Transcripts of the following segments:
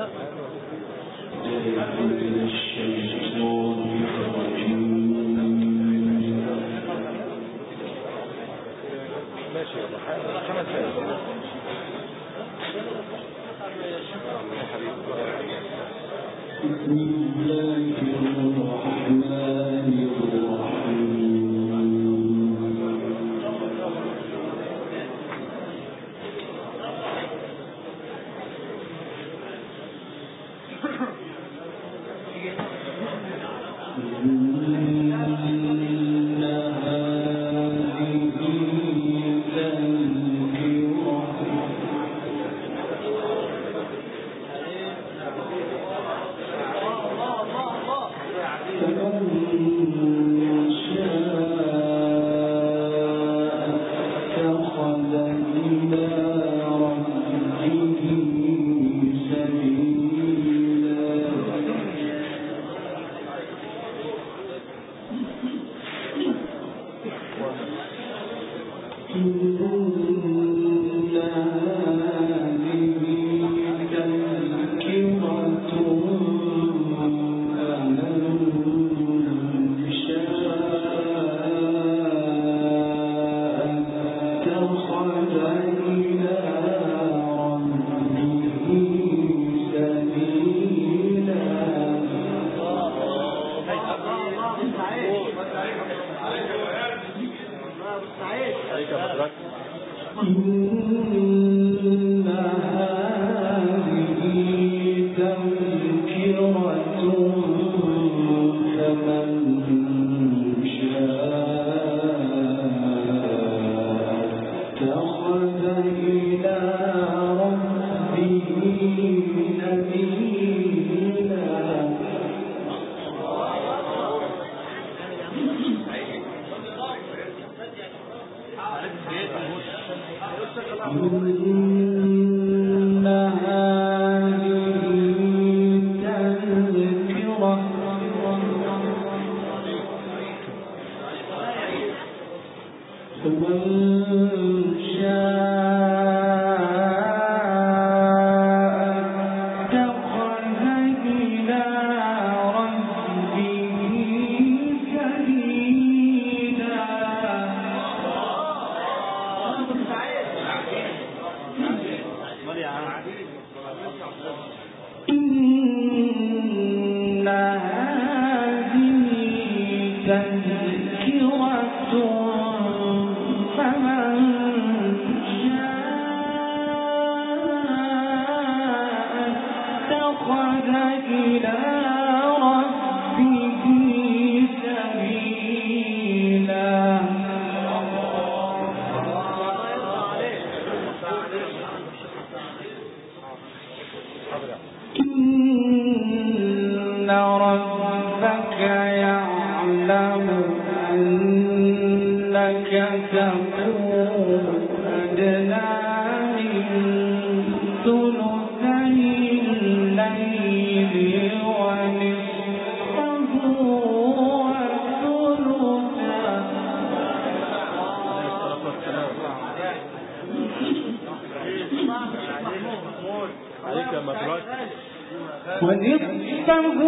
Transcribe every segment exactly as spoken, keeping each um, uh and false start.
ونصفه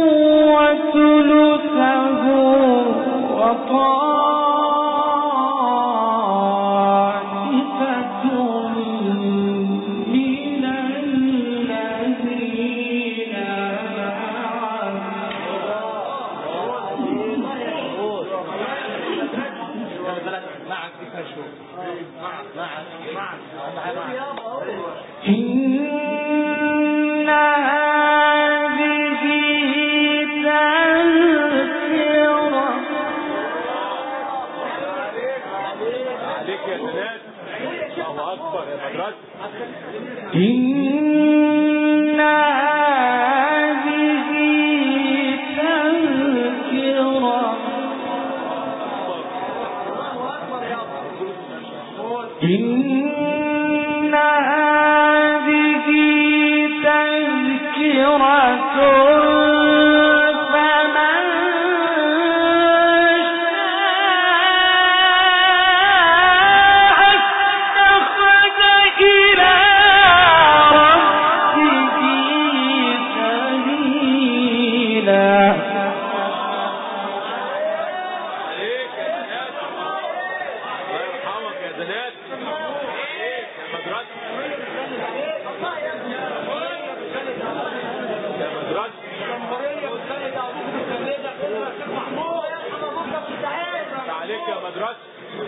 وثلثه وطائفة من الذين معك إن هذه تذكرة. عليك يا بنات، الله أكبر يا مدرسة. إن هذه تذكرة إن هذه تذكرة فمن شاء اتخذ إلى ربه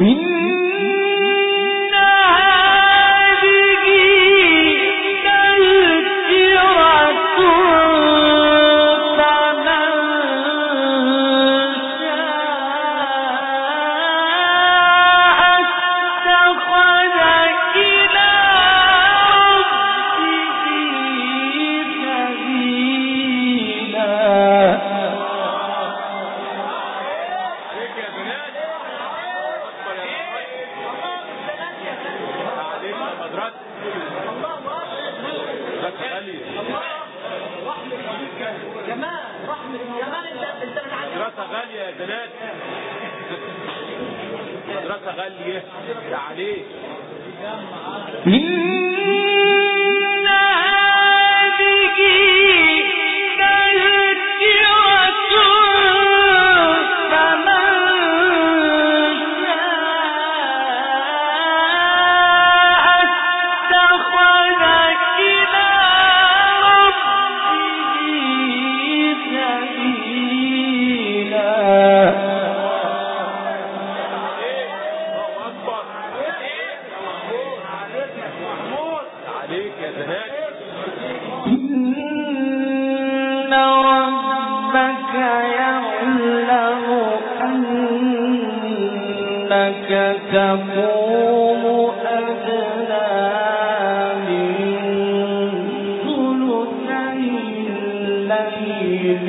مدرسة غالية يا بنات، مدرسة غالية عليك. تقوم أدنى من ثلثي الليل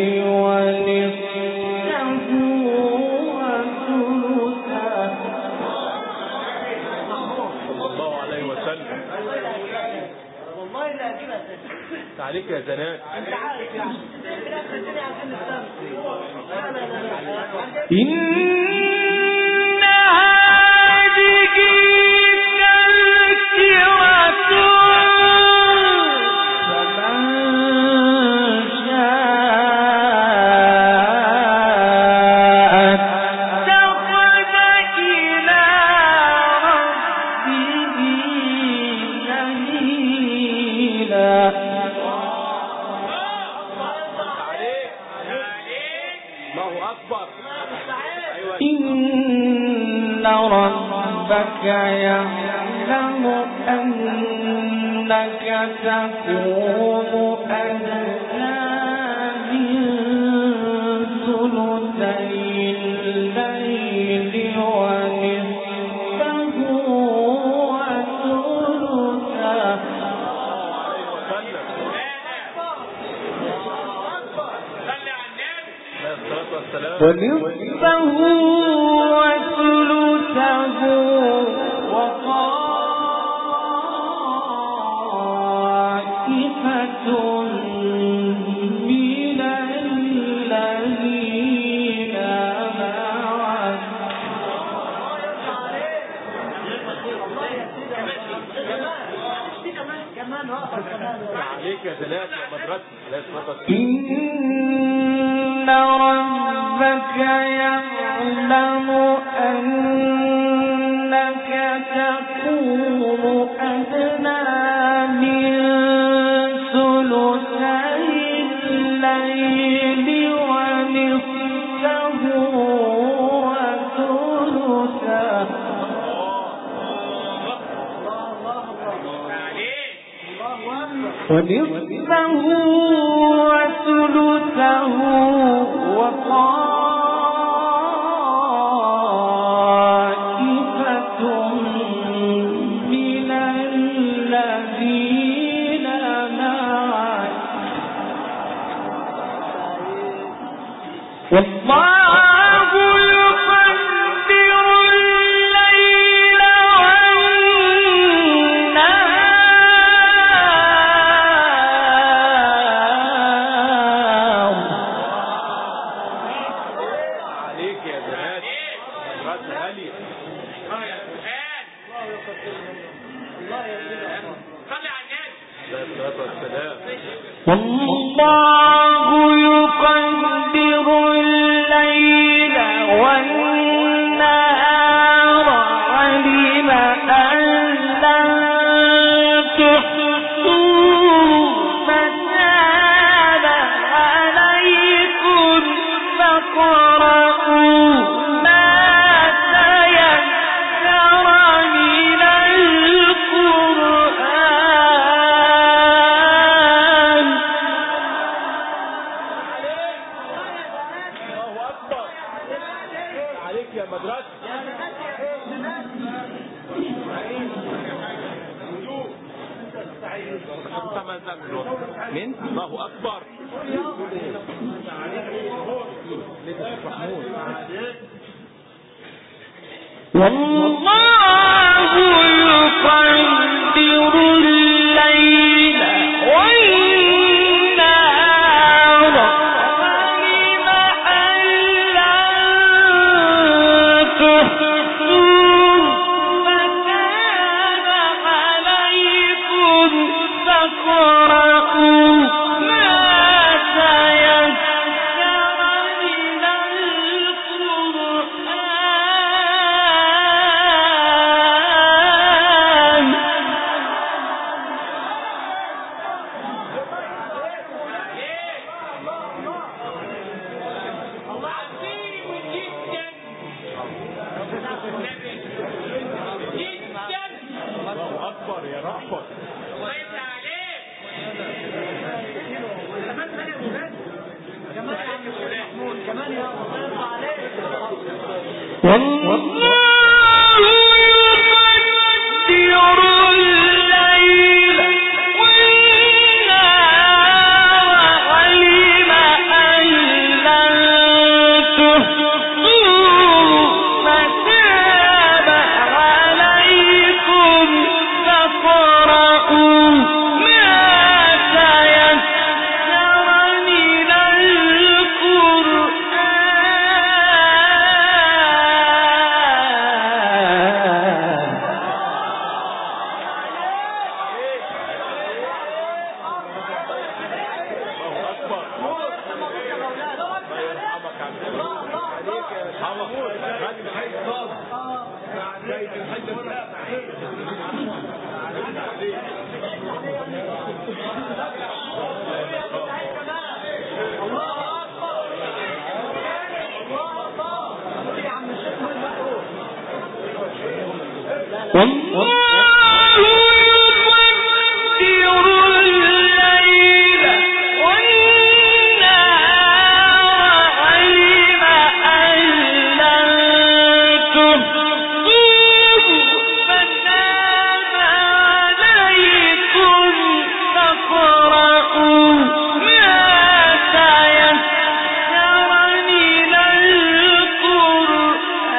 ونصفه وثلثه. صلى الله عليه وسلم. والله لا أجيبها عليك يا زناد. أنت عارف يعني إن ربك يعلم أنك تقوم أدنى من ثلثي الليل ونصفه وثلثه. ونصفه وثلثه وطائفة من الذين معك. عليك يا زلات يا مدرسة. إن ربك يعلم أنك تقوم أدنى من ثلثي الليل ونصفه وثلثه ونصفه وثلثه وطائفة من الذين معك. والله يقدر الليل والنهار. عليك يا زناد. مدرسة غالية. والله يقدر الليل والنهار علم أن لن تحصوا فتاب عليكم فاقرؤوا ما تيسر مين؟ الله أكبر. والله يقدر الليل والنهار علم ألا تحصوه فتاب عليكم فاقرؤوا ما تيسر من القرآن. الله أكبر يا رحمة. والله يقدر الليل والنهار علم أن لن تحصوه فتاب عليكم فاقرؤوا ما تيسر من والله يقدر الليل والنهار علم أن لن تحصوه فتاب عليكم فاقرؤوا ما تيسر من القرآن.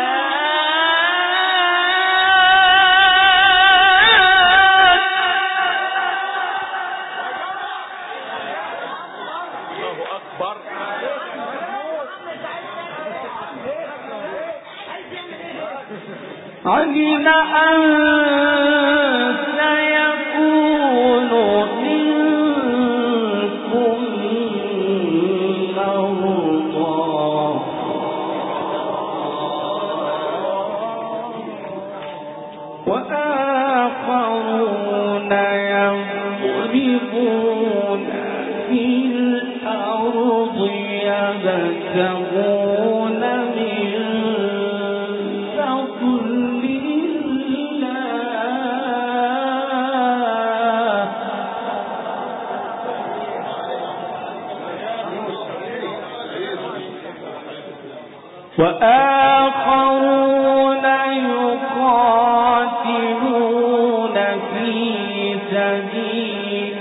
علم أن سيكون منكم مرضى وآخرون يضربون في الأرض يبتغون من فضل الله وآخرون يقاتلون في سبيل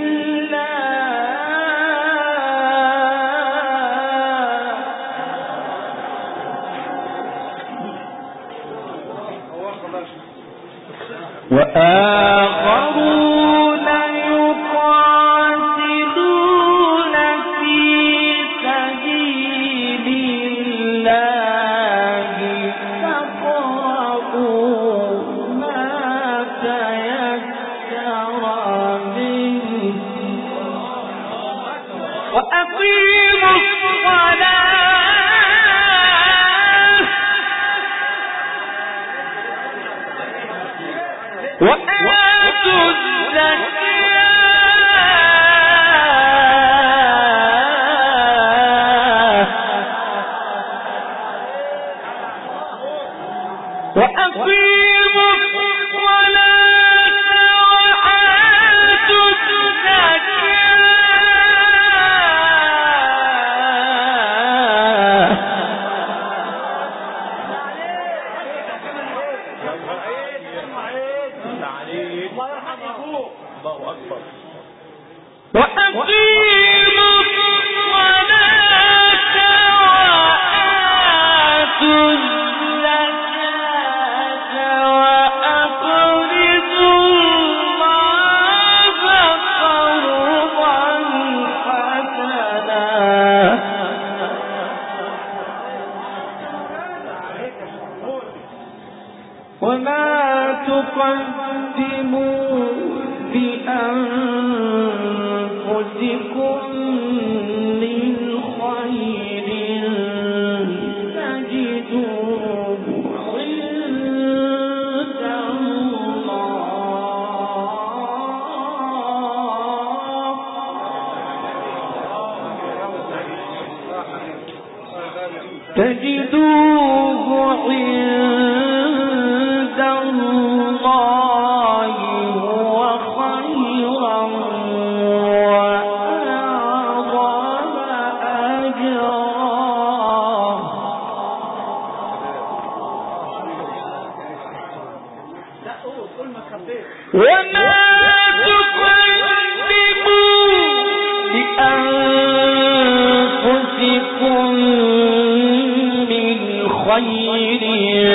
وآخرون يقاتلون في سبيل الله فاقرؤوا ما تيسر منه وأقيموا الصلاة وآتوا الزكاة وأقيموا الصلاة وآتوا الزكاة الله أكبر. وأقيموا الصلاة وآتوا الزكاة وأقرضوا الله قرضا حسنا وما تقدموا بأنفسكم من خير تجدوه عند الله تجدوه عند الله هو خيرا وأعظم أجرا وما تقدموا لأنفسكم من خير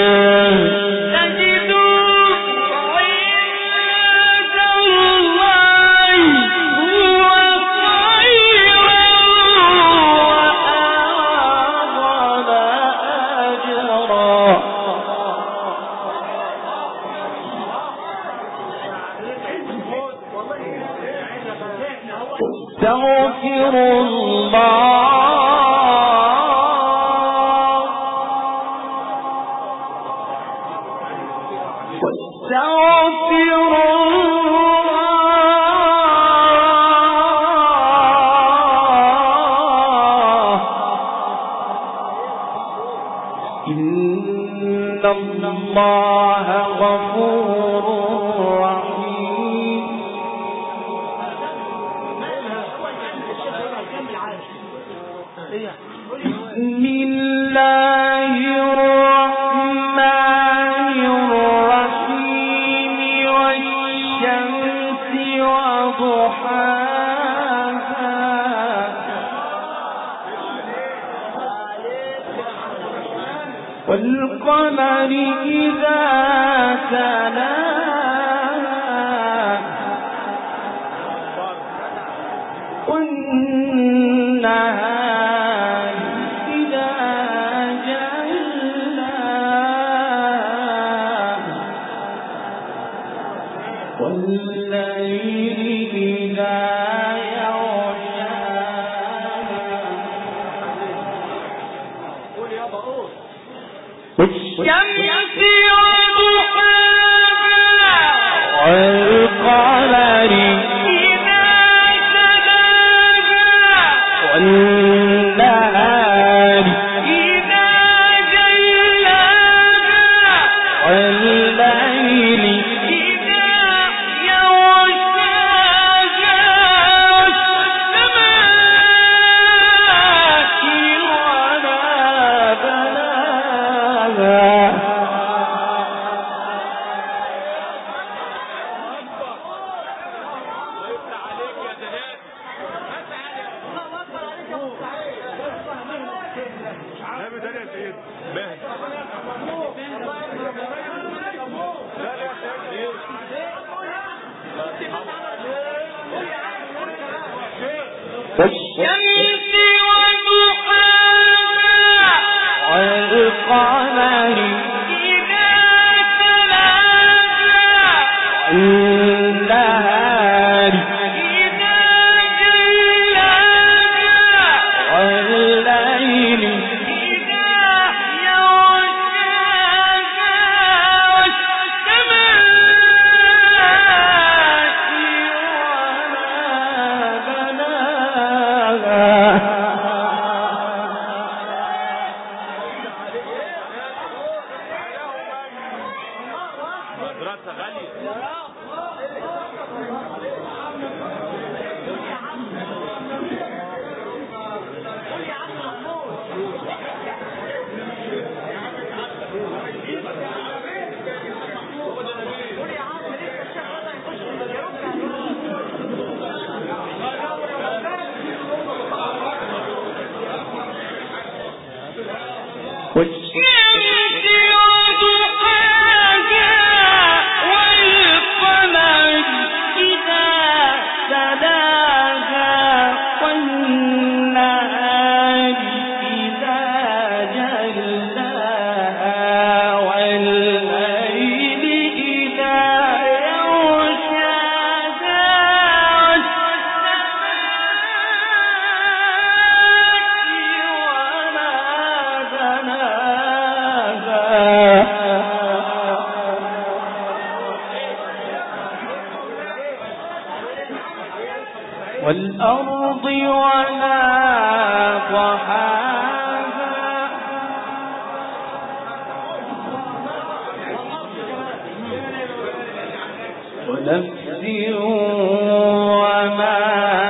استغفر الله واستغفر الله إن الله غفور رحيم. بسم الله الرحمن الرحيم والشمس وضحاها والقمر إذا تلاها والنهار إذا جلاها والليل إذا والشمس وضحاها والقمر إذا تلاها والنهار إذا جلاها والليل إذا يغشاها والسماء وما بناها والشمس وضحاها والقمر إذا تلاها والنهار إذا جلاها والليل إذا يغشاها والسماء وما بناها والأرض وما طحاها ونفس وما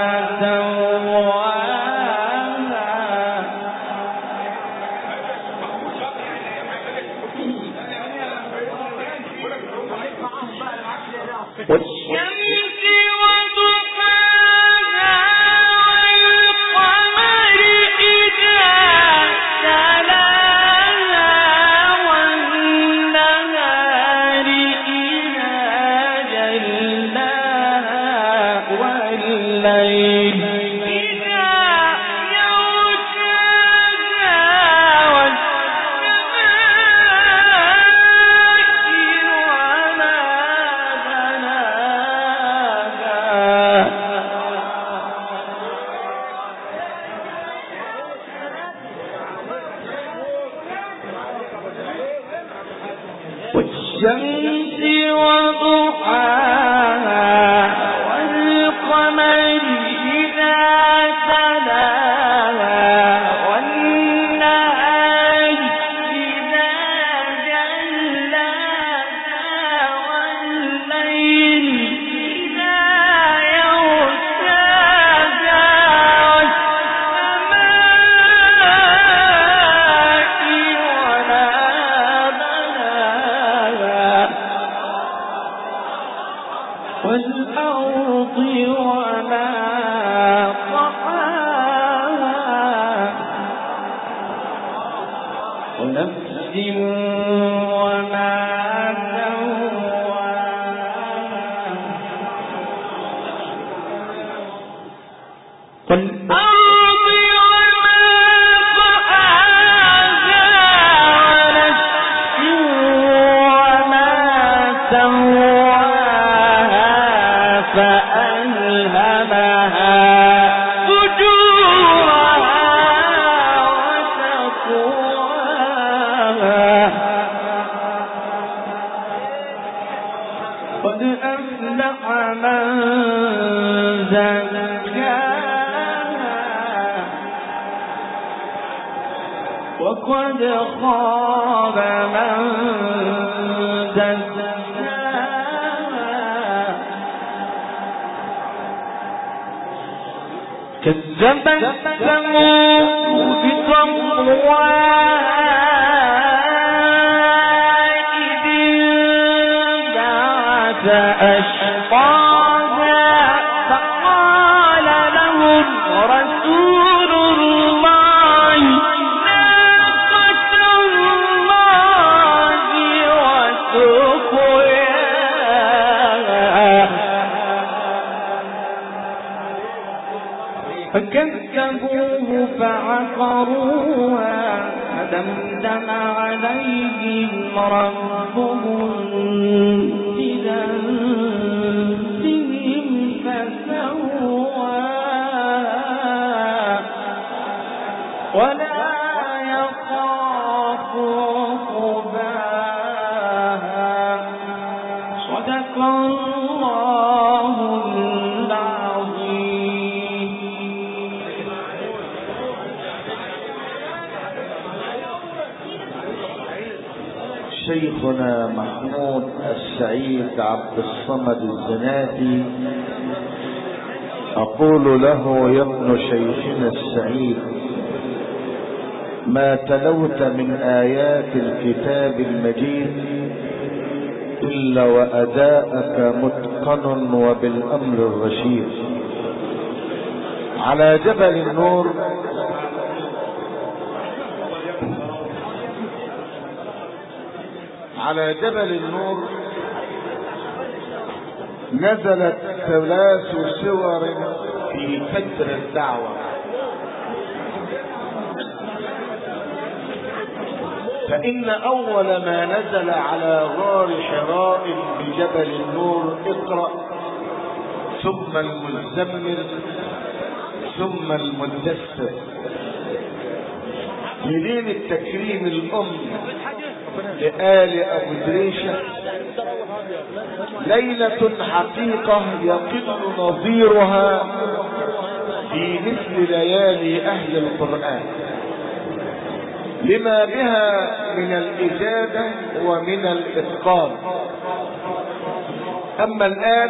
سواها والشمس وضحاها والقمر إذا تلاها والنهار إذا جلاها والليل إذا يغشاها والسماء وما والشمس وضحاها والقمر إذا تلاها والنهار إذا جلاها والليل إذا يغشاها والأرض وما طحاها ونفس وما سواها والأرض وما طحاها ونفس وما سواها فألهمها فجورها وتقواها قد أفلح من زكاها وقد خاب من دساها كذبت ثمود بطغواها إذ انبعث أشقاها فقال لهم رسول الله ناقة الله وسقياها فكذبوه فعقروها فدمدم عليهم ربهم بذنبهم فسواها ولا يخاف عقباها صدق الله العظيم. شيخنا محمود السعيد عبد الصمد الزناتي أقول له يا ابن شيخنا السعيد ما تلوت من آيات الكتاب المجيد إلا وأداءك متقن وبالأمر الرشيد. على جبل النور على جبل النور نزلت ثلاث سور في فجر الدعوة، فإن أول ما نزل على غار حراء بجبل النور اقرأ ثم المزمل ثم المدثر، لدين التكريم الأم لآل أبو دريشة. ليلة حقيقة يقل نظيرها في مثل ليالي أهل القرآن لما بها من الإجابة ومن الإتقان. أما الآن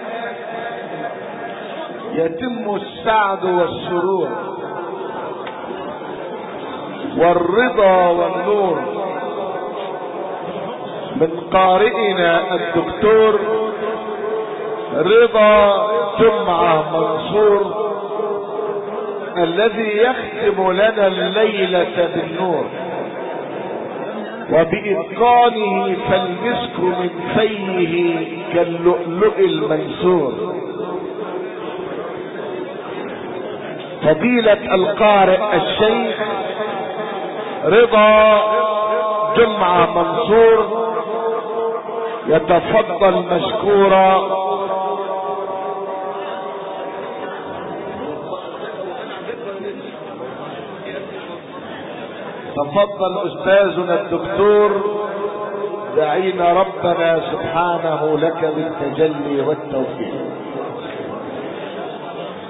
يتم السعد والسرور والرضا والنور من قارئنا الدكتور رضا جمعة منصور الذي يختم لنا الليلة بالنور، وبإتقانه فالمسك من فيه كاللؤلؤ المنثور. فضيلة القارئ الشيخ رضا جمعة منصور يتفضل مشكورا. تفضل أستاذنا الدكتور، دعينا ربنا سبحانه لك بالتجلي والتوفيق.